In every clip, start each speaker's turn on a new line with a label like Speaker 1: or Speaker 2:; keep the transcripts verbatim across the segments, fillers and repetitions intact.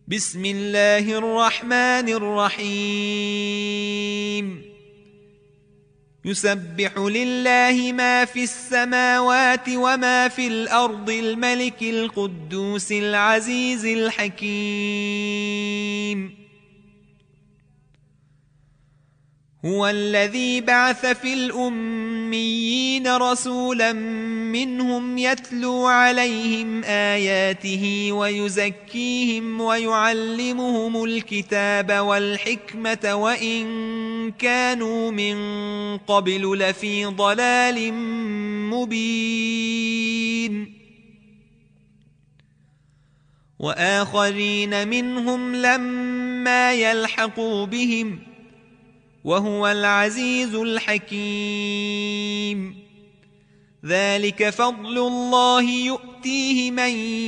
Speaker 1: بسم الله الرحمن الرحيم يسبح لله ما في السماوات وما في الأرض الملك القدوس العزيز الحكيم هو الذي بعث في الأميين رسولا منهم يتلو عليهم آياته ويزكيهم ويعلمهم الكتاب والحكمة وإن كانوا من قبل لفي ضلال مبين وآخرين منهم لما يلحقوا بهم وهو العزيز الحكيم ذلك فضل الله يؤتيه من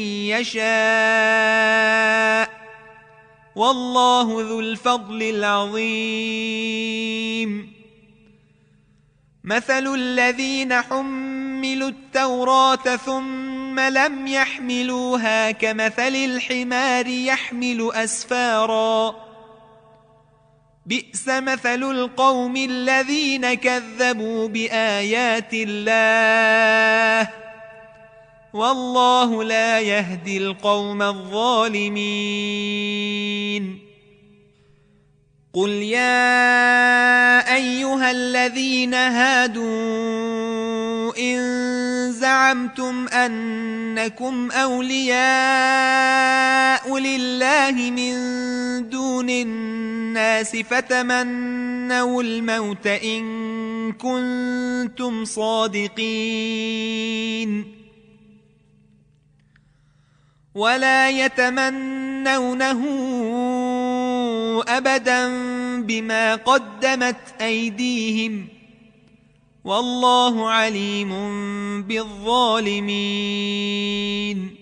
Speaker 1: يشاء والله ذو الفضل العظيم مثل الذين حملوا التوراة ثم لم يحملوها كمثل الحمار يحمل أسفاراً بئس مثل القوم الذين كذبوا بآيات الله والله لا يهدي القوم الظالمين قل يا أيها الذين هادوا إن زعمتم أنكم أولياء لله من دون الناس فتمنوا الموت إن كنتم صادقين ولا يتمنونه أبدا بما قدمت أيديهم والله عليم بالظالمين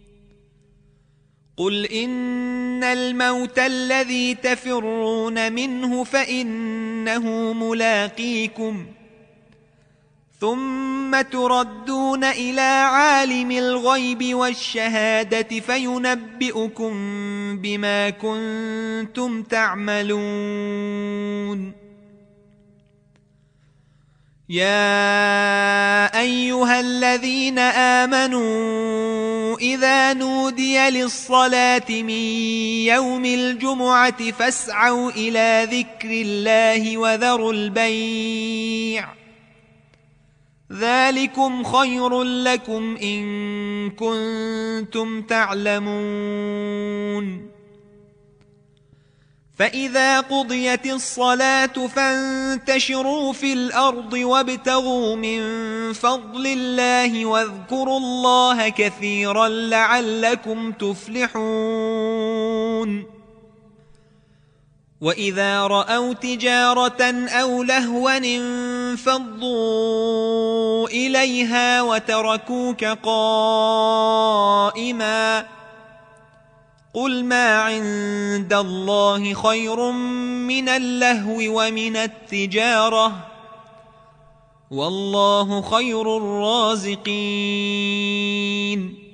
Speaker 1: قل إن الموت الذي تفرون منه فإنه ملاقيكم ثم تردون إلى عالم الغيب والشهادة فينبئكم بما كنتم تعملون يا أيها الذين آمنوا إذا نودي للصلاة من يوم الجمعة فاسعوا إلى ذكر الله وذروا البيع ذلكم خير لكم إن كنتم تعلمون فإذا قضيت الصلاة فانتشروا في الأرض وابتغوا من فضل الله واذكروا الله كثيرا لعلكم تفلحون وإذا رأوا تجارة أو لهوا انفضوا إليها وتركوك قائما قل ما عند الله خير من اللهو ومن التجارة والله خير الرازقين